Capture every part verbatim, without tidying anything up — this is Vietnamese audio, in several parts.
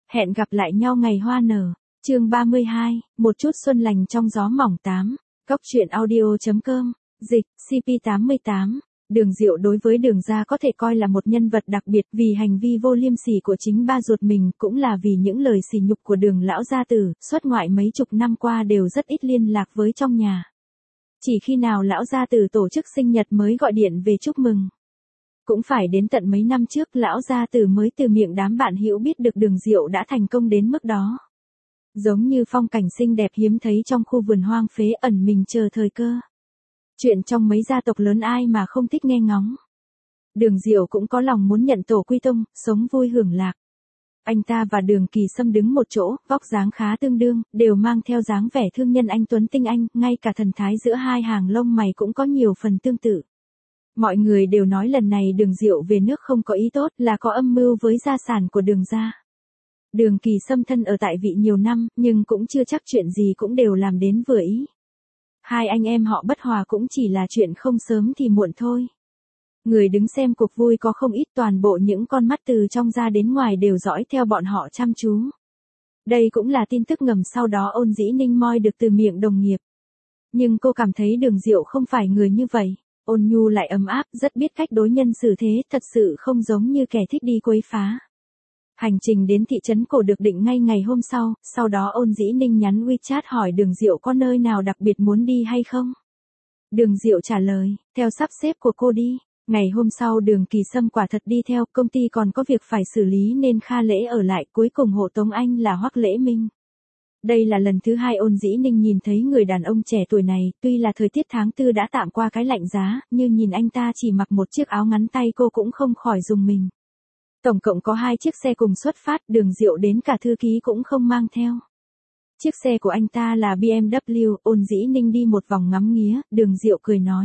Hẹn gặp lại nhau ngày hoa nở. Chương ba mươi hai, một chút xuân lành trong gió mỏng tám. Cóc truyện audio chấm com. Dịch, xê pê tám mươi tám. Đường Diệu đối với Đường gia có thể coi là một nhân vật đặc biệt vì hành vi vô liêm sỉ của chính ba ruột mình, cũng là vì những lời sỉ nhục của Đường lão gia tử, xuất ngoại mấy chục năm qua đều rất ít liên lạc với trong nhà. Chỉ khi nào lão gia tử tổ chức sinh nhật mới gọi điện về chúc mừng. Cũng phải đến tận mấy năm trước lão gia tử mới từ miệng đám bạn hữu biết được Đường Diệu đã thành công đến mức đó. Giống như phong cảnh xinh đẹp hiếm thấy trong khu vườn hoang phế ẩn mình chờ thời cơ. Chuyện trong mấy gia tộc lớn ai mà không thích nghe ngóng. Đường Diệu cũng có lòng muốn nhận tổ quy tông, sống vui hưởng lạc. Anh ta và Đường Kỳ Sâm đứng một chỗ, vóc dáng khá tương đương, đều mang theo dáng vẻ thương nhân anh tuấn tinh anh, ngay cả thần thái giữa hai hàng lông mày cũng có nhiều phần tương tự. Mọi người đều nói lần này Đường Diệu về nước không có ý tốt, là có âm mưu với gia sản của Đường gia. Đường Kỳ Sâm thân ở tại vị nhiều năm, nhưng cũng chưa chắc chuyện gì cũng đều làm đến vừa ý. Hai anh em họ bất hòa cũng chỉ là chuyện không sớm thì muộn thôi. Người đứng xem cuộc vui có không ít, toàn bộ những con mắt từ trong ra đến ngoài đều dõi theo bọn họ chăm chú. Đây cũng là tin tức ngầm sau đó Ôn Dĩ Ninh moi được từ miệng đồng nghiệp. Nhưng cô cảm thấy Đường Diệu không phải người như vậy. Ôn nhu lại ấm áp, rất biết cách đối nhân xử thế, thật sự không giống như kẻ thích đi quấy phá. Hành trình đến thị trấn cổ được định ngay ngày hôm sau, sau đó Ôn Dĩ Ninh nhắn WeChat hỏi Đường Diệu có nơi nào đặc biệt muốn đi hay không. Đường Diệu trả lời, theo sắp xếp của cô đi. Ngày hôm sau Đường Kỳ Sâm quả thật đi theo, công ty còn có việc phải xử lý nên Kha Lễ ở lại, cuối cùng hộ tống anh là Hoắc Lễ Minh. Đây là lần thứ hai Ôn Dĩ Ninh nhìn thấy người đàn ông trẻ tuổi này, tuy là thời tiết tháng tư đã tạm qua cái lạnh giá, nhưng nhìn anh ta chỉ mặc một chiếc áo ngắn tay cô cũng không khỏi rùng mình. Tổng cộng có hai chiếc xe cùng xuất phát, Đường Diệu đến cả thư ký cũng không mang theo. Chiếc xe của anh ta là bê em vê, Ôn Dĩ Ninh đi một vòng ngắm nghía, Đường Diệu cười nói.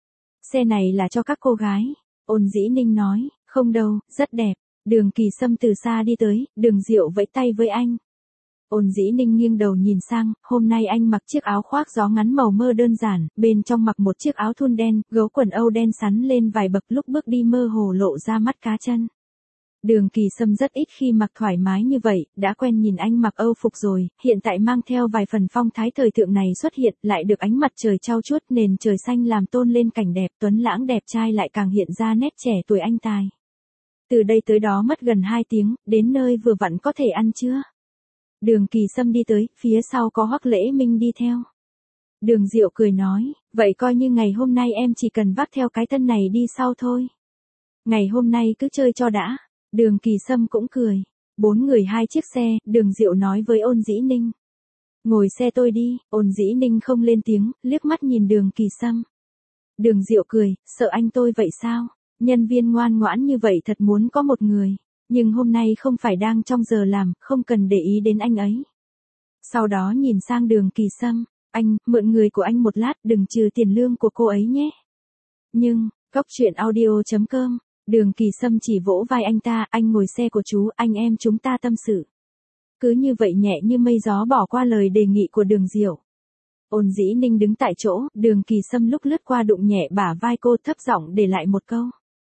Xe này là cho các cô gái. Ôn Dĩ Ninh nói, không đâu, rất đẹp. Đường Kỳ Sâm từ xa đi tới, Đường Diệu vẫy tay với anh. Ôn Dĩ Ninh nghiêng đầu nhìn sang, hôm nay anh mặc chiếc áo khoác gió ngắn màu mơ đơn giản, bên trong mặc một chiếc áo thun đen, gấu quần âu đen sắn lên vài bậc, lúc bước đi mơ hồ lộ ra mắt cá chân. Đường Kỳ Sâm rất ít khi mặc thoải mái như vậy, đã quen nhìn anh mặc âu phục rồi, hiện tại mang theo vài phần phong thái thời thượng này xuất hiện, lại được ánh mặt trời trao chuốt nền trời xanh làm tôn lên cảnh đẹp, tuấn lãng đẹp trai lại càng hiện ra nét trẻ tuổi anh tài. Từ đây tới đó mất gần hai tiếng, đến nơi vừa vặn có thể ăn trưa. Đường Kỳ Sâm đi tới, phía sau có Hoắc Lễ Minh đi theo. Đường Diệu cười nói, vậy coi như ngày hôm nay em chỉ cần vác theo cái thân này đi sau thôi. Ngày hôm nay cứ chơi cho đã. Đường Kỳ Sâm cũng cười. Bốn người hai chiếc xe, Đường Diệu nói với Ôn Dĩ Ninh. Ngồi xe tôi đi. Ôn Dĩ Ninh không lên tiếng, liếc mắt nhìn Đường Kỳ Sâm. Đường Diệu cười, sợ anh tôi vậy sao? Nhân viên ngoan ngoãn như vậy thật muốn có một người. Nhưng hôm nay không phải đang trong giờ làm, không cần để ý đến anh ấy. Sau đó nhìn sang Đường Kỳ Sâm, anh, mượn người của anh một lát, đừng trừ tiền lương của cô ấy nhé. Nhưng, cóc truyện audio chấm com. Đường Kỳ Sâm chỉ vỗ vai anh ta, anh ngồi xe của chú, anh em chúng ta tâm sự. Cứ như vậy nhẹ như mây gió bỏ qua lời đề nghị của Đường Diệu. Ôn Dĩ Ninh đứng tại chỗ, Đường Kỳ Sâm lúc lướt qua đụng nhẹ bả vai cô, thấp giọng để lại một câu.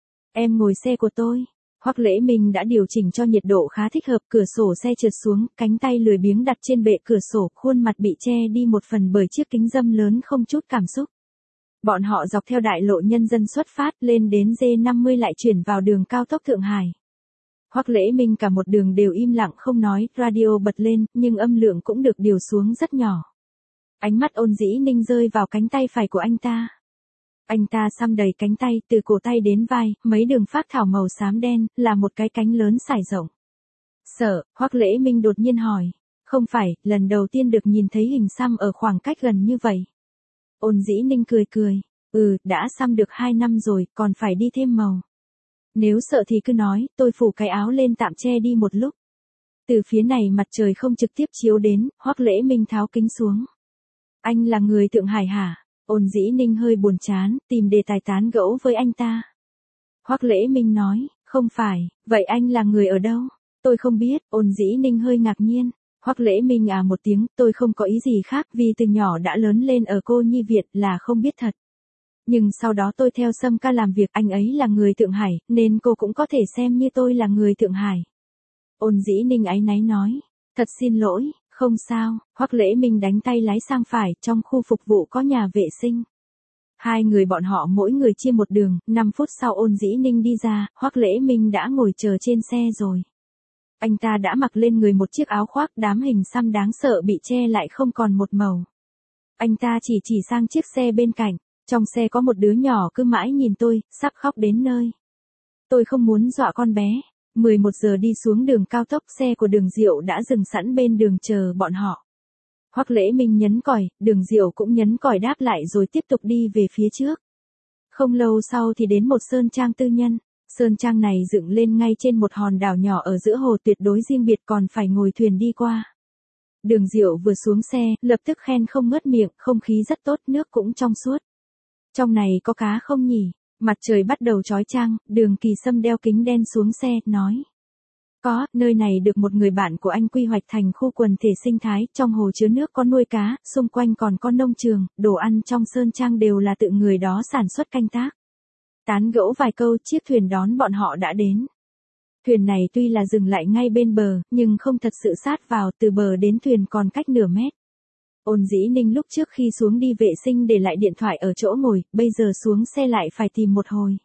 Em ngồi xe của tôi. Hoắc Lễ Minh đã điều chỉnh cho nhiệt độ khá thích hợp, cửa sổ xe trượt xuống, cánh tay lười biếng đặt trên bệ cửa sổ, khuôn mặt bị che đi một phần bởi chiếc kính râm lớn không chút cảm xúc. Bọn họ dọc theo đại lộ Nhân dân xuất phát lên đến D năm mươi lại chuyển vào đường cao tốc Thượng Hải. Hoắc Lễ Minh cả một đường đều im lặng không nói, radio bật lên, nhưng âm lượng cũng được điều xuống rất nhỏ. Ánh mắt Ôn Dĩ Ninh rơi vào cánh tay phải của anh ta. Anh ta xăm đầy cánh tay, từ cổ tay đến vai, mấy đường phác thảo màu xám đen, là một cái cánh lớn sải rộng. Sợ, Hoắc Lễ Minh đột nhiên hỏi. Không phải, lần đầu tiên được nhìn thấy hình xăm ở khoảng cách gần như vậy. Ôn Dĩ Ninh cười cười, ừ, đã xăm được hai năm rồi, còn phải đi thêm màu. Nếu sợ thì cứ nói, tôi phủ cái áo lên tạm che đi một lúc. Từ phía này mặt trời không trực tiếp chiếu đến, Hoắc Lễ Minh tháo kính xuống. Anh là người Thượng Hải hả? Ôn Dĩ Ninh hơi buồn chán, tìm đề tài tán gẫu với anh ta. Hoắc Lễ Minh nói, không phải, vậy anh là người ở đâu? Tôi không biết, Ôn Dĩ Ninh hơi ngạc nhiên. Hoắc Lễ Minh à một tiếng, tôi không có ý gì khác vì từ nhỏ đã lớn lên ở Cô Nhi Việt là không biết thật. Nhưng sau đó tôi theo Sâm ca làm việc, anh ấy là người Thượng Hải, nên cô cũng có thể xem như tôi là người Thượng Hải. Ôn Dĩ Ninh áy náy nói. Thật xin lỗi, không sao. Hoắc Lễ Minh đánh tay lái sang phải, trong khu phục vụ có nhà vệ sinh. Hai người bọn họ mỗi người chia một đường, năm phút sau Ôn Dĩ Ninh đi ra, Hoắc Lễ Minh đã ngồi chờ trên xe rồi. Anh ta đã mặc lên người một chiếc áo khoác đám hình xăm đáng sợ bị che lại không còn một màu. Anh ta chỉ chỉ sang chiếc xe bên cạnh, trong xe có một đứa nhỏ cứ mãi nhìn tôi, sắp khóc đến nơi. Tôi không muốn dọa con bé. mười một giờ đi xuống đường cao tốc, xe của Đường Diệu đã dừng sẵn bên đường chờ bọn họ. Hoắc Lễ Minh nhấn còi, Đường Diệu cũng nhấn còi đáp lại rồi tiếp tục đi về phía trước. Không lâu sau thì đến một sơn trang tư nhân. Sơn trang này dựng lên ngay trên một hòn đảo nhỏ ở giữa hồ tuyệt đối riêng biệt, còn phải ngồi thuyền đi qua. Đường Diệu vừa xuống xe, lập tức khen không ngớt miệng, không khí rất tốt, nước cũng trong suốt. Trong này có cá không nhỉ? Mặt trời bắt đầu chói chang, Đường Kỳ Sâm đeo kính đen xuống xe, nói. Có, nơi này được một người bạn của anh quy hoạch thành khu quần thể sinh thái, trong hồ chứa nước có nuôi cá, xung quanh còn có nông trường, đồ ăn trong sơn trang đều là tự người đó sản xuất canh tác. Tán gẫu vài câu, chiếc thuyền đón bọn họ đã đến. Thuyền này tuy là dừng lại ngay bên bờ, nhưng không thật sự sát vào, từ bờ đến thuyền còn cách nửa mét. Ôn Dĩ Ninh lúc trước khi xuống đi vệ sinh để lại điện thoại ở chỗ ngồi, bây giờ xuống xe lại phải tìm một hồi.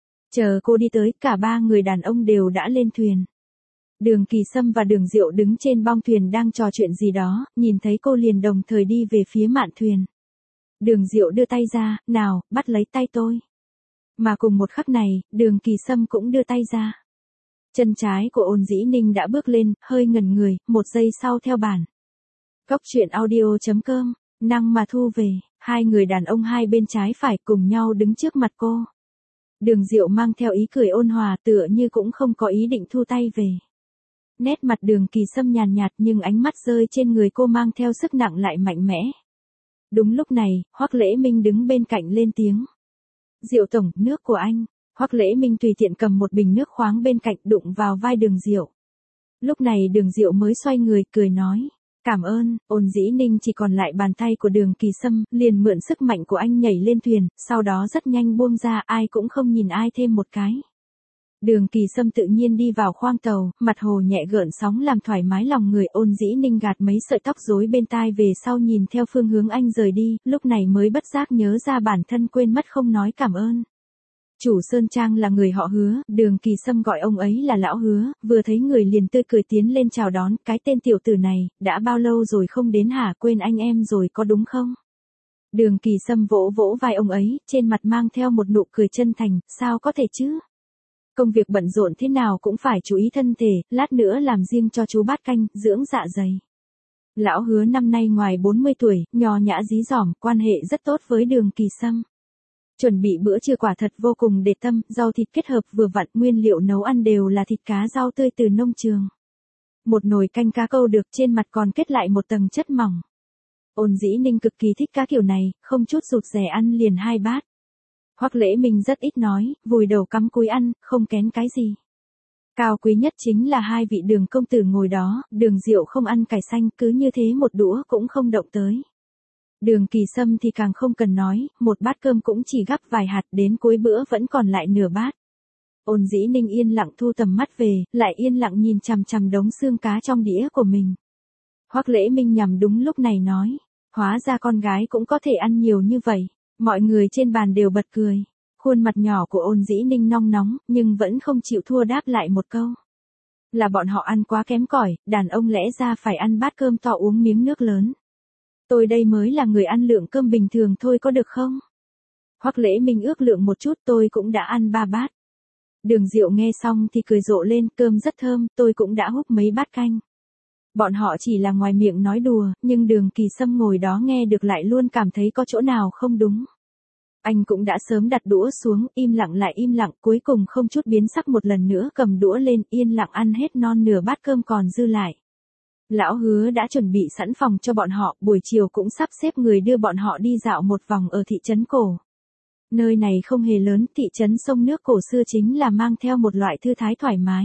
Chờ cô đi tới, cả ba người đàn ông đều đã lên thuyền. Đường Kỳ Sâm và Đường Diệu đứng trên bong thuyền đang trò chuyện gì đó, nhìn thấy cô liền đồng thời đi về phía mạn thuyền. Đường Diệu đưa tay ra, nào, bắt lấy tay tôi. Mà cùng một khắc này, Đường Kỳ Sâm cũng đưa tay ra. Chân trái của Ôn Dĩ Ninh đã bước lên, hơi ngẩn người, một giây sau theo bản. Cốc truyện audio chấm com, năng mà thu về, hai người đàn ông hai bên trái phải cùng nhau đứng trước mặt cô. Đường Diệu mang theo ý cười ôn hòa, tựa như cũng không có ý định thu tay về. Nét mặt Đường Kỳ Sâm nhàn nhạt nhưng ánh mắt rơi trên người cô mang theo sức nặng lại mạnh mẽ. Đúng lúc này, Hoắc Lễ Minh đứng bên cạnh lên tiếng. Diệu tổng, nước của anh. Hoắc Lễ Minh tùy tiện cầm một bình nước khoáng bên cạnh đụng vào vai Đường Diệu. Lúc này Đường Diệu mới xoay người cười nói. Cảm ơn. Ôn Dĩ Ninh chỉ còn lại bàn tay của Đường Kỳ Sâm, liền mượn sức mạnh của anh nhảy lên thuyền, sau đó rất nhanh buông ra, ai cũng không nhìn ai thêm một cái. Đường Kỳ Sâm tự nhiên đi vào khoang tàu, mặt hồ nhẹ gợn sóng làm thoải mái lòng người. Ôn Dĩ Ninh gạt mấy sợi tóc rối bên tai về sau nhìn theo phương hướng anh rời đi, lúc này mới bất giác nhớ ra bản thân quên mất không nói cảm ơn. Chủ sơn trang là người họ Hứa, Đường Kỳ Sâm gọi ông ấy là lão Hứa, vừa thấy người liền tươi cười tiến lên chào đón, cái tên tiểu tử này, đã bao lâu rồi không đến hả, quên anh em rồi có đúng không? Đường Kỳ Sâm vỗ vỗ vai ông ấy, trên mặt mang theo một nụ cười chân thành, sao có thể chứ? Công việc bận rộn thế nào cũng phải chú ý thân thể, lát nữa làm riêng cho chú bát canh, dưỡng dạ dày. Lão Hứa năm nay ngoài bốn mươi tuổi, nho nhã dí dỏm, quan hệ rất tốt với Đường Kỳ Sâm. Chuẩn bị bữa trưa quả thật vô cùng để tâm, rau thịt kết hợp vừa vặn, nguyên liệu nấu ăn đều là thịt cá rau tươi từ nông trường. Một nồi canh cá câu được, trên mặt còn kết lại một tầng chất mỏng. Ôn Dĩ Ninh cực kỳ thích cá kiểu này, không chút rụt rè ăn liền hai bát. Hoắc Lễ Minh rất ít nói, vùi đầu cắm cúi ăn, không kén cái gì. Cao quý nhất chính là hai vị Đường công tử ngồi đó, Đường Diệu không ăn cải xanh, cứ như thế một đũa cũng không động tới. Đường Kỳ Sâm thì càng không cần nói, một bát cơm cũng chỉ gắp vài hạt, đến cuối bữa vẫn còn lại nửa bát. Ôn Dĩ Ninh yên lặng thu tầm mắt về, lại yên lặng nhìn chằm chằm đống xương cá trong đĩa của mình. Hoắc Lễ Minh nhằm đúng lúc này nói, hóa ra con gái cũng có thể ăn nhiều như vậy. Mọi người trên bàn đều bật cười. Khuôn mặt nhỏ của Ôn Dĩ Ninh nong nóng, nhưng vẫn không chịu thua đáp lại một câu. Là bọn họ ăn quá kém cỏi, đàn ông lẽ ra phải ăn bát cơm to uống miếng nước lớn. Tôi đây mới là người ăn lượng cơm bình thường thôi có được không? Hoắc Lễ Minh ước lượng một chút, tôi cũng đã ăn ba bát. Đường Diệu nghe xong thì cười rộ lên, cơm rất thơm, tôi cũng đã húp mấy bát canh. Bọn họ chỉ là ngoài miệng nói đùa, nhưng Đường Kỳ Sâm ngồi đó nghe được lại luôn cảm thấy có chỗ nào không đúng. Anh cũng đã sớm đặt đũa xuống, im lặng lại im lặng, cuối cùng không chút biến sắc một lần nữa cầm đũa lên, yên lặng ăn hết non nửa bát cơm còn dư lại. Lão Hứa đã chuẩn bị sẵn phòng cho bọn họ, buổi chiều cũng sắp xếp người đưa bọn họ đi dạo một vòng ở thị trấn cổ. Nơi này không hề lớn, thị trấn sông nước cổ xưa chính là mang theo một loại thư thái thoải mái.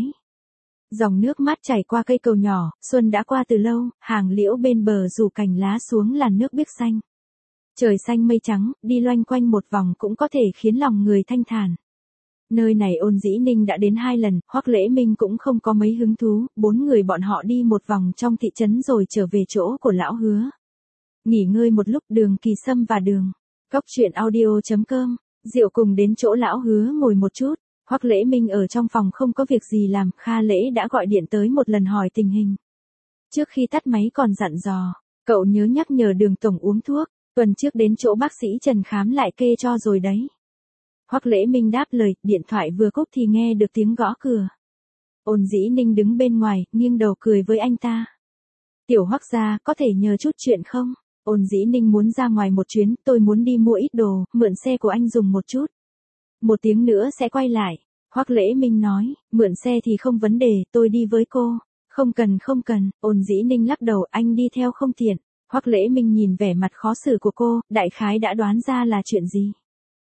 Dòng nước mát chảy qua cây cầu nhỏ, xuân đã qua từ lâu, hàng liễu bên bờ rủ cành lá xuống làn nước biếc xanh. Trời xanh mây trắng, đi loanh quanh một vòng cũng có thể khiến lòng người thanh thản. Nơi này Ôn Dĩ Ninh đã đến hai lần, Hoắc Lễ Minh cũng không có mấy hứng thú, bốn người bọn họ đi một vòng trong thị trấn rồi trở về chỗ của lão Hứa. Nghỉ ngơi một lúc, Đường Kỳ Sâm và Đường Cốc Truyện Audio chấm com, Diệu cùng đến chỗ lão Hứa ngồi một chút. Hoắc Lễ Minh ở trong phòng không có việc gì làm, Kha Lễ đã gọi điện tới một lần hỏi tình hình. Trước khi tắt máy còn dặn dò, cậu nhớ nhắc nhở Đường tổng uống thuốc, tuần trước đến chỗ bác sĩ Trần khám lại kê cho rồi đấy. Hoắc Lễ Minh đáp lời, điện thoại vừa cúp thì nghe được tiếng gõ cửa. Ôn Dĩ Ninh đứng bên ngoài, nghiêng đầu cười với anh ta. Tiểu Hoắc gia, có thể nhờ chút chuyện không? Ôn Dĩ Ninh muốn ra ngoài một chuyến, tôi muốn đi mua ít đồ, mượn xe của anh dùng một chút. Một tiếng nữa sẽ quay lại. Hoắc Lễ Minh nói, mượn xe thì không vấn đề, tôi đi với cô. Không cần không cần, Ôn Dĩ Ninh lắc đầu, anh đi theo không tiện. Hoắc Lễ Minh nhìn vẻ mặt khó xử của cô, đại khái đã đoán ra là chuyện gì.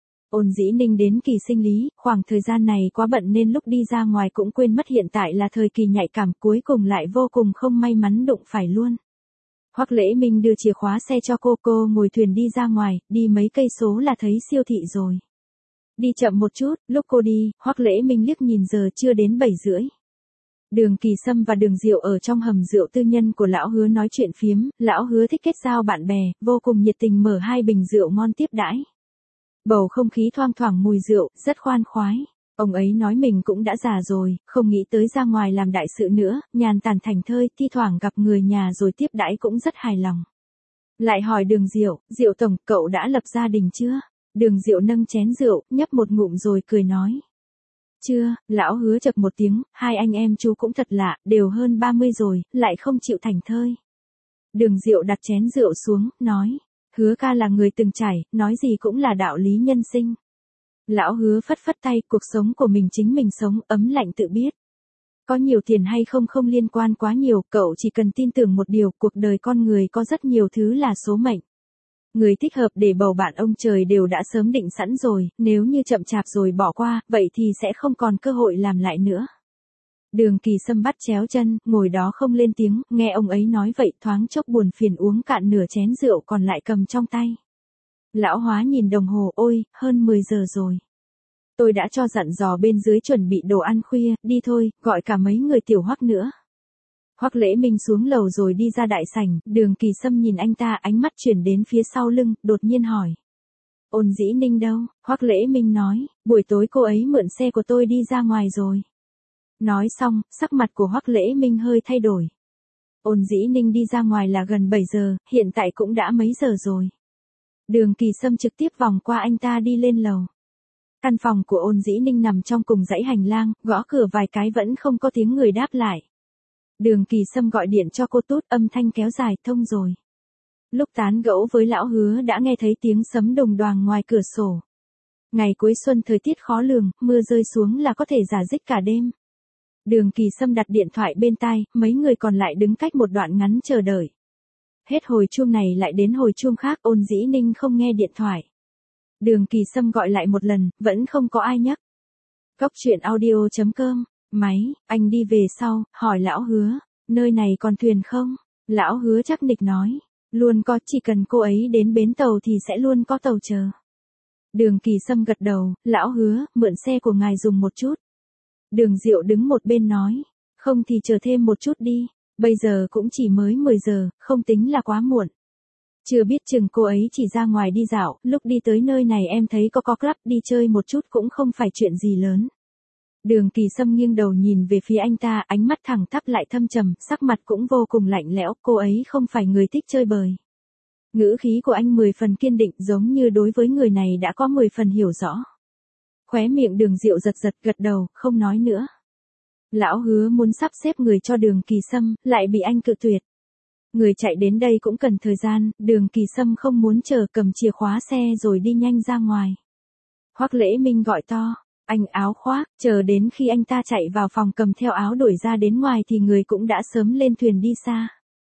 Ôn Dĩ Ninh đến kỳ sinh lý, khoảng thời gian này quá bận nên lúc đi ra ngoài cũng quên mất hiện tại là thời kỳ nhạy cảm, cuối cùng lại vô cùng không may mắn đụng phải luôn. Hoắc Lễ Minh đưa chìa khóa xe cho cô, cô ngồi thuyền đi ra ngoài, đi mấy cây số là thấy siêu thị rồi. Đi chậm một chút, lúc cô đi, Hoắc Lễ Minh liếc nhìn giờ chưa đến bảy rưỡi. Đường Kỳ Sâm và Đường Diệu ở trong hầm rượu tư nhân của lão Hứa nói chuyện phiếm, lão Hứa thích kết giao bạn bè, vô cùng nhiệt tình mở hai bình rượu ngon tiếp đãi. Bầu không khí thoang thoảng mùi rượu, rất khoan khoái. Ông ấy nói mình cũng đã già rồi, không nghĩ tới ra ngoài làm đại sự nữa, nhàn tản thảnh thơi, thi thoảng gặp người nhà rồi tiếp đãi cũng rất hài lòng. Lại hỏi Đường Diệu, Diệu tổng, cậu đã lập gia đình chưa? Đường Diệu nâng chén rượu, nhấp một ngụm rồi cười nói. Chưa, lão Hứa chậc một tiếng, hai anh em chú cũng thật lạ, đều hơn ba mươi rồi, lại không chịu thảnh thơi. Đường Diệu đặt chén rượu xuống, nói. Hứa ca là người từng trải, nói gì cũng là đạo lý nhân sinh. Lão Hứa phất phất tay, cuộc sống của mình chính mình sống, ấm lạnh tự biết. Có nhiều tiền hay không không liên quan quá nhiều, cậu chỉ cần tin tưởng một điều, cuộc đời con người có rất nhiều thứ là số mệnh. Người thích hợp để bầu bạn ông trời đều đã sớm định sẵn rồi, nếu như chậm chạp rồi bỏ qua, vậy thì sẽ không còn cơ hội làm lại nữa. Đường Kỳ Sâm bắt chéo chân, ngồi đó không lên tiếng, nghe ông ấy nói vậy thoáng chốc buồn phiền uống cạn nửa chén rượu còn lại cầm trong tay. Lão Hóa nhìn đồng hồ, ôi, hơn mười giờ rồi. Tôi đã cho dặn dò bên dưới chuẩn bị đồ ăn khuya, đi thôi, gọi cả mấy người Tiểu Hoắc nữa. Hoắc Lễ Minh xuống lầu rồi đi ra đại sảnh, Đường Kỳ Sâm nhìn anh ta, ánh mắt chuyển đến phía sau lưng, đột nhiên hỏi. Ôn Dĩ Ninh đâu? Hoắc Lễ Minh nói, buổi tối cô ấy mượn xe của tôi đi ra ngoài rồi. Nói xong, sắc mặt của Hoắc Lễ Minh hơi thay đổi. Ôn Dĩ Ninh đi ra ngoài là gần bảy giờ, hiện tại cũng đã mấy giờ rồi. Đường Kỳ Sâm trực tiếp vòng qua anh ta đi lên lầu. Căn phòng của Ôn Dĩ Ninh nằm trong cùng dãy hành lang, gõ cửa vài cái vẫn không có tiếng người đáp lại. Đường Kỳ Sâm gọi điện cho cô Tút, âm thanh kéo dài, thông rồi. Lúc tán gẫu với lão Hứa đã nghe thấy tiếng sấm đùng đoàng ngoài cửa sổ. Ngày cuối xuân thời tiết khó lường, mưa rơi xuống là có thể rả rích cả đêm. Đường Kỳ Sâm đặt điện thoại bên tai, mấy người còn lại đứng cách một đoạn ngắn chờ đợi. Hết hồi chuông này lại đến hồi chuông khác, Ôn Dĩ Ninh không nghe điện thoại. Đường Kỳ Sâm gọi lại một lần, vẫn không có ai nhắc. Cốc Truyện Audio chấm com, máy, anh đi về sau, hỏi lão Hứa, nơi này còn thuyền không? Lão Hứa chắc nịch nói, luôn có, chỉ cần cô ấy đến bến tàu thì sẽ luôn có tàu chờ. Đường Kỳ Sâm gật đầu, lão Hứa, mượn xe của ngài dùng một chút. Đường Diệu đứng một bên nói, không thì chờ thêm một chút đi, bây giờ cũng chỉ mới mười giờ, không tính là quá muộn. Chưa biết chừng cô ấy chỉ ra ngoài đi dạo, lúc đi tới nơi này em thấy có có club, đi chơi một chút cũng không phải chuyện gì lớn. Đường Kỳ Sâm nghiêng đầu nhìn về phía anh ta, ánh mắt thẳng tắp lại thâm trầm, sắc mặt cũng vô cùng lạnh lẽo, cô ấy không phải người thích chơi bời. Ngữ khí của anh mười phần kiên định, giống như đối với người này đã có mười phần hiểu rõ. Khóe miệng Đường Diệu giật giật, gật đầu, không nói nữa. Lão Hứa muốn sắp xếp người cho Đường Kỳ Sâm, lại bị anh cự tuyệt. Người chạy đến đây cũng cần thời gian, Đường Kỳ Sâm không muốn chờ, cầm chìa khóa xe rồi đi nhanh ra ngoài. Hoắc Lễ Minh gọi to, anh áo khoác, chờ đến khi anh ta chạy vào phòng cầm theo áo đuổi ra đến ngoài thì người cũng đã sớm lên thuyền đi xa.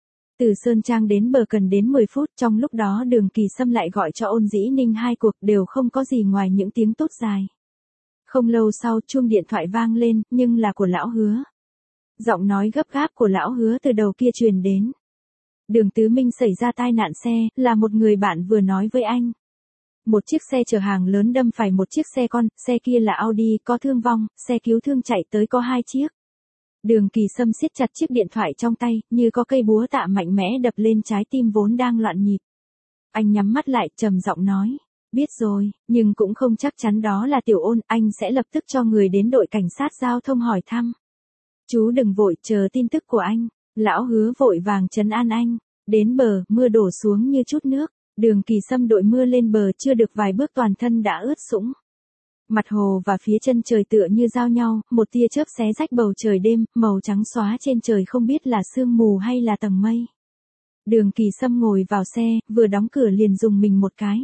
Từ Sơn Trang đến bờ cần đến mười phút, trong lúc đó Đường Kỳ Sâm lại gọi cho Ôn Dĩ Ninh hai cuộc, đều không có gì ngoài những tiếng tốt dài. Không lâu sau chuông điện thoại vang lên, nhưng là của lão Hứa. Giọng nói gấp gáp của lão Hứa từ đầu kia truyền đến. Đường Tứ Minh xảy ra tai nạn xe, là một người bạn vừa nói với anh. Một chiếc xe chở hàng lớn đâm phải một chiếc xe con, xe kia là Audi, có thương vong, xe cứu thương chạy tới có hai chiếc. Đường Kỳ Sâm siết chặt chiếc điện thoại trong tay, như có cây búa tạ mạnh mẽ đập lên trái tim vốn đang loạn nhịp. Anh nhắm mắt lại, trầm giọng nói, biết rồi, nhưng cũng không chắc chắn đó là Tiểu Ôn, anh sẽ lập tức cho người đến đội cảnh sát giao thông hỏi thăm. Chú đừng vội, chờ tin tức của anh. Lão Hứa vội vàng trấn an anh. Đến bờ, mưa đổ xuống như chút nước. Đường Kỳ Sâm đội mưa lên bờ chưa được vài bước toàn thân đã ướt sũng. Mặt hồ và phía chân trời tựa như giao nhau, một tia chớp xé rách bầu trời đêm, màu trắng xóa trên trời không biết là sương mù hay là tầng mây. Đường Kỳ Sâm ngồi vào xe, vừa đóng cửa liền dùng mình một cái.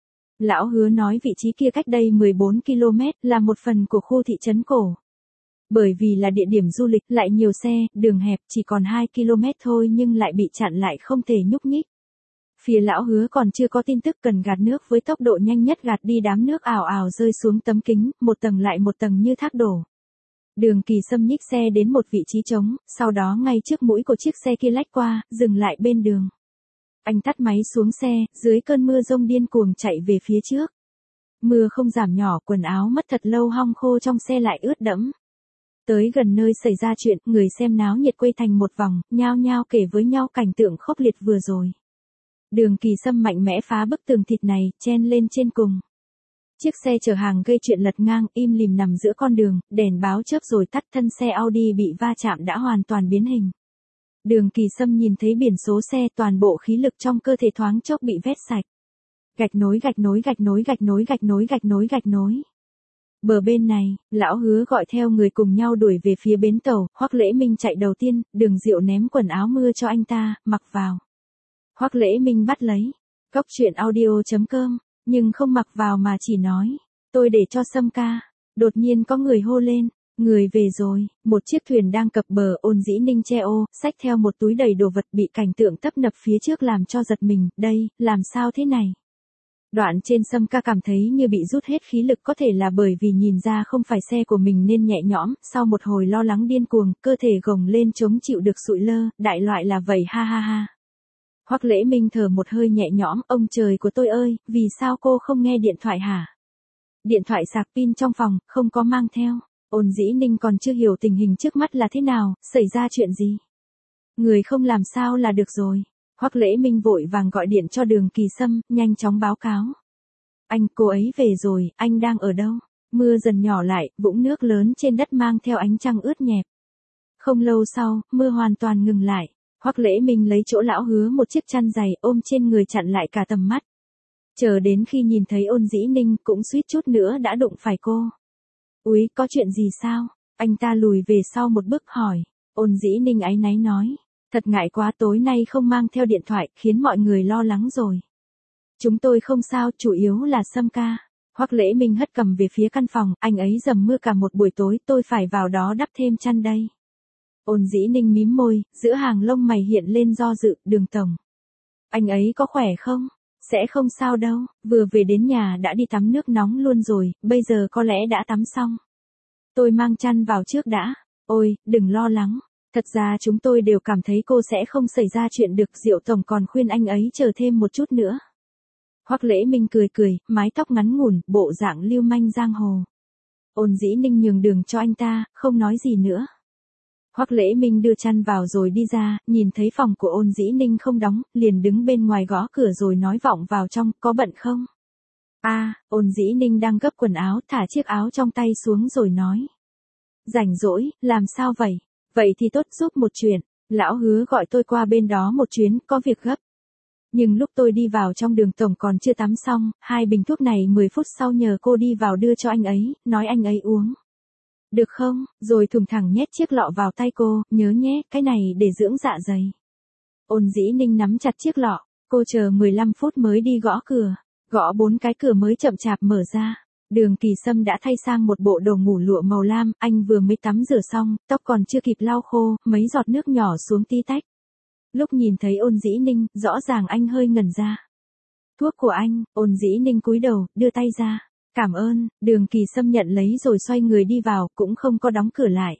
Lão Hứa nói vị trí kia cách đây mười bốn ki lô mét, là một phần của khu thị trấn cổ. Bởi vì là địa điểm du lịch, lại nhiều xe, đường hẹp, chỉ còn hai ki lô mét thôi nhưng lại bị chặn lại không thể nhúc nhích. Phía Lão Hứa còn chưa có tin tức cần gạt nước với tốc độ nhanh nhất gạt đi đám nước ào ào rơi xuống tấm kính, một tầng lại một tầng như thác đổ. Đường Kỳ Sâm nhích xe đến một vị trí trống, sau đó ngay trước mũi của chiếc xe kia lách qua, dừng lại bên đường. Anh tắt máy xuống xe, dưới cơn mưa rông điên cuồng chạy về phía trước. Mưa không giảm nhỏ, quần áo mất thật lâu hong khô trong xe lại ướt đẫm. Tới gần nơi xảy ra chuyện, người xem náo nhiệt quay thành một vòng, nhao nhao kể với nhau cảnh tượng khốc liệt vừa rồi. Đường Kỳ Sâm mạnh mẽ phá bức tường thịt này, chen lên trên cùng. Chiếc xe chở hàng gây chuyện lật ngang, im lìm nằm giữa con đường, đèn báo chớp rồi tắt, thân xe Audi bị va chạm đã hoàn toàn biến hình. Đường Kỳ Sâm nhìn thấy biển số xe, toàn bộ khí lực trong cơ thể thoáng chốc bị vét sạch. Gạch nối gạch nối gạch nối gạch nối gạch nối gạch nối gạch nối. Bờ bên này, Lão Hứa gọi theo người cùng nhau đuổi về phía bến tàu, Hoắc Lễ Minh chạy đầu tiên, Đường Diệu ném quần áo mưa cho anh ta, mặc vào. Hoắc Lễ Minh bắt lấy. Cóc truyện audio chấm com, nhưng không mặc vào mà chỉ nói, tôi để cho Sâm ca. Đột nhiên có người hô lên, người về rồi, một chiếc thuyền đang cập bờ, Ôn Dĩ Ninh che ô, xách theo một túi đầy đồ vật bị cảnh tượng tấp nập phía trước làm cho giật mình, đây, làm sao thế này? Đoạn trên Sâm ca cảm thấy như bị rút hết khí lực, có thể là bởi vì nhìn ra không phải xe của mình nên nhẹ nhõm, sau một hồi lo lắng điên cuồng, cơ thể gồng lên chống chịu được sụi lơ, đại loại là vậy ha ha ha. Hoắc Lễ Minh thở một hơi nhẹ nhõm, ông trời của tôi ơi, vì sao cô không nghe điện thoại hả? Điện thoại sạc pin trong phòng, không có mang theo. Ôn Dĩ Ninh còn chưa hiểu tình hình trước mắt là thế nào, xảy ra chuyện gì. Người không làm sao là được rồi. Hoắc Lễ Minh vội vàng gọi điện cho Đường Kỳ Sâm, nhanh chóng báo cáo. Anh, cô ấy về rồi, anh đang ở đâu? Mưa dần nhỏ lại, vũng nước lớn trên đất mang theo ánh trăng ướt nhẹp. Không lâu sau, mưa hoàn toàn ngừng lại. Hoắc Lễ Minh lấy chỗ Lão Hứa một chiếc chăn dày ôm trên người chặn lại cả tầm mắt. Chờ đến khi nhìn thấy Ôn Dĩ Ninh cũng suýt chút nữa đã đụng phải cô. Úi, có chuyện gì sao? Anh ta lùi về sau một bước hỏi. Ôn Dĩ Ninh áy náy nói. Thật ngại quá, tối nay không mang theo điện thoại, khiến mọi người lo lắng rồi. Chúng tôi không sao, chủ yếu là Sâm ca. Hoắc Lễ Minh hất cầm về phía căn phòng, anh ấy dầm mưa cả một buổi tối, tôi phải vào đó đắp thêm chăn đây. Ôn Dĩ Ninh mím môi, giữa hàng lông mày hiện lên do dự, Đường tổng. Anh ấy có khỏe không? Sẽ không sao đâu, vừa về đến nhà đã đi tắm nước nóng luôn rồi, bây giờ có lẽ đã tắm xong. Tôi mang chăn vào trước đã. Ôi, đừng lo lắng. Thật ra chúng tôi đều cảm thấy cô sẽ không xảy ra chuyện được, Diệu tổng còn khuyên anh ấy chờ thêm một chút nữa. Hoắc Lễ Minh cười cười, mái tóc ngắn ngủn, bộ dạng lưu manh giang hồ. Ôn Dĩ Ninh nhường đường cho anh ta, không nói gì nữa. Hoắc Lễ Minh đưa chăn vào rồi đi ra, nhìn thấy phòng của Ôn Dĩ Ninh không đóng, liền đứng bên ngoài gõ cửa rồi nói vọng vào trong, có bận không? A, à, Ôn Dĩ Ninh đang gấp quần áo, thả chiếc áo trong tay xuống rồi nói. Rảnh rỗi, làm sao vậy? Vậy thì tốt, giúp một chuyện, Lão Hứa gọi tôi qua bên đó một chuyến, có việc gấp. Nhưng lúc tôi đi vào trong, Đường tổng còn chưa tắm xong, hai bình thuốc này mười phút sau nhờ cô đi vào đưa cho anh ấy, nói anh ấy uống. Được không? Rồi thùng thẳng nhét chiếc lọ vào tay cô, nhớ nhé, cái này để dưỡng dạ dày. Ôn Dĩ Ninh nắm chặt chiếc lọ, cô chờ mười lăm phút mới đi gõ cửa, gõ bốn cái cửa mới chậm chạp mở ra. Đường Kỳ Sâm đã thay sang một bộ đồ ngủ lụa màu lam, anh vừa mới tắm rửa xong, tóc còn chưa kịp lau khô, mấy giọt nước nhỏ xuống tí tách. Lúc nhìn thấy Ôn Dĩ Ninh, rõ ràng anh hơi ngẩn ra. Thuốc của anh, Ôn Dĩ Ninh cúi đầu, đưa tay ra. Cảm ơn, Đường Kỳ Sâm nhận lấy rồi xoay người đi vào, cũng không có đóng cửa lại.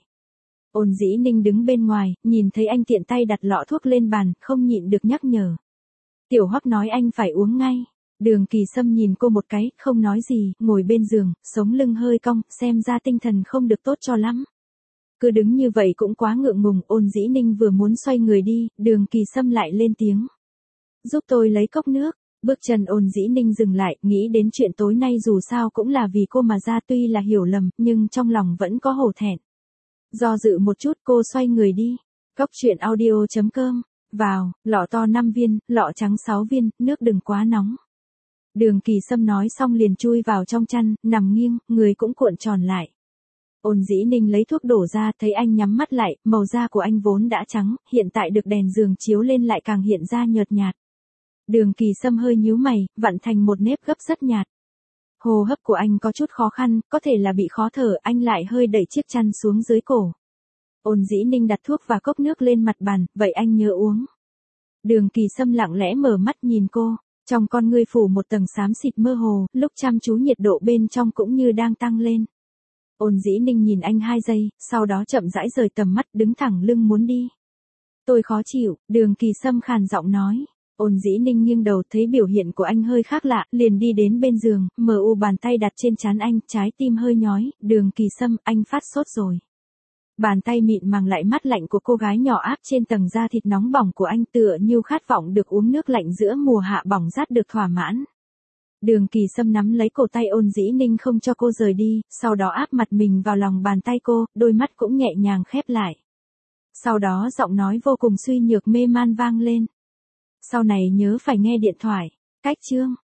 Ôn Dĩ Ninh đứng bên ngoài, nhìn thấy anh tiện tay đặt lọ thuốc lên bàn, không nhịn được nhắc nhở. Tiểu Hoắc nói anh phải uống ngay. Đường Kỳ Sâm nhìn cô một cái, không nói gì, ngồi bên giường, sống lưng hơi cong, xem ra tinh thần không được tốt cho lắm. Cứ đứng như vậy cũng quá ngượng ngùng, Ôn Dĩ Ninh vừa muốn xoay người đi, Đường Kỳ Sâm lại lên tiếng. Giúp tôi lấy cốc nước. Bước chân Ôn Dĩ Ninh dừng lại, nghĩ đến chuyện tối nay dù sao cũng là vì cô mà ra, tuy là hiểu lầm, nhưng trong lòng vẫn có hổ thẹn. Do dự một chút cô xoay người đi. Cốc truyện audio chấm com. Vào, lọ to năm viên, lọ trắng sáu viên, nước đừng quá nóng. Đường Kỳ Sâm nói xong liền chui vào trong chăn, nằm nghiêng, người cũng cuộn tròn lại. Ôn Dĩ Ninh lấy thuốc đổ ra, thấy anh nhắm mắt lại, màu da của anh vốn đã trắng, hiện tại được đèn giường chiếu lên lại càng hiện ra nhợt nhạt. Đường Kỳ Sâm hơi nhíu mày, vặn thành một nếp gấp rất nhạt. Hô hấp của anh có chút khó khăn, có thể là bị khó thở, anh lại hơi đẩy chiếc chăn xuống dưới cổ. Ôn Dĩ Ninh đặt thuốc và cốc nước lên mặt bàn, vậy anh nhớ uống. Đường Kỳ Sâm lặng lẽ mở mắt nhìn cô, trong con ngươi phủ một tầng xám xịt mơ hồ, lúc chăm chú nhiệt độ bên trong cũng như đang tăng lên. Ôn Dĩ Ninh nhìn anh hai giây, sau đó chậm rãi rời tầm mắt, đứng thẳng lưng muốn đi. Tôi khó chịu, Đường Kỳ Sâm khàn giọng nói. Ôn Dĩ Ninh nghiêng đầu, thấy biểu hiện của anh hơi khác lạ, liền đi đến bên giường, mờ u bàn tay đặt trên trán anh, trái tim hơi nhói. Đường Kỳ Sâm, anh phát sốt rồi. Bàn tay mịn màng lại mát lạnh của cô gái nhỏ áp trên tầng da thịt nóng bỏng của anh, tựa như khát vọng được uống nước lạnh giữa mùa hạ bỏng rát được thỏa mãn. Đường Kỳ Sâm nắm lấy cổ tay Ôn Dĩ Ninh không cho cô rời đi, sau đó áp mặt mình vào lòng bàn tay cô, đôi mắt cũng nhẹ nhàng khép lại. Sau đó giọng nói vô cùng suy nhược mê man vang lên. Sau này nhớ phải nghe điện thoại. Cách chương.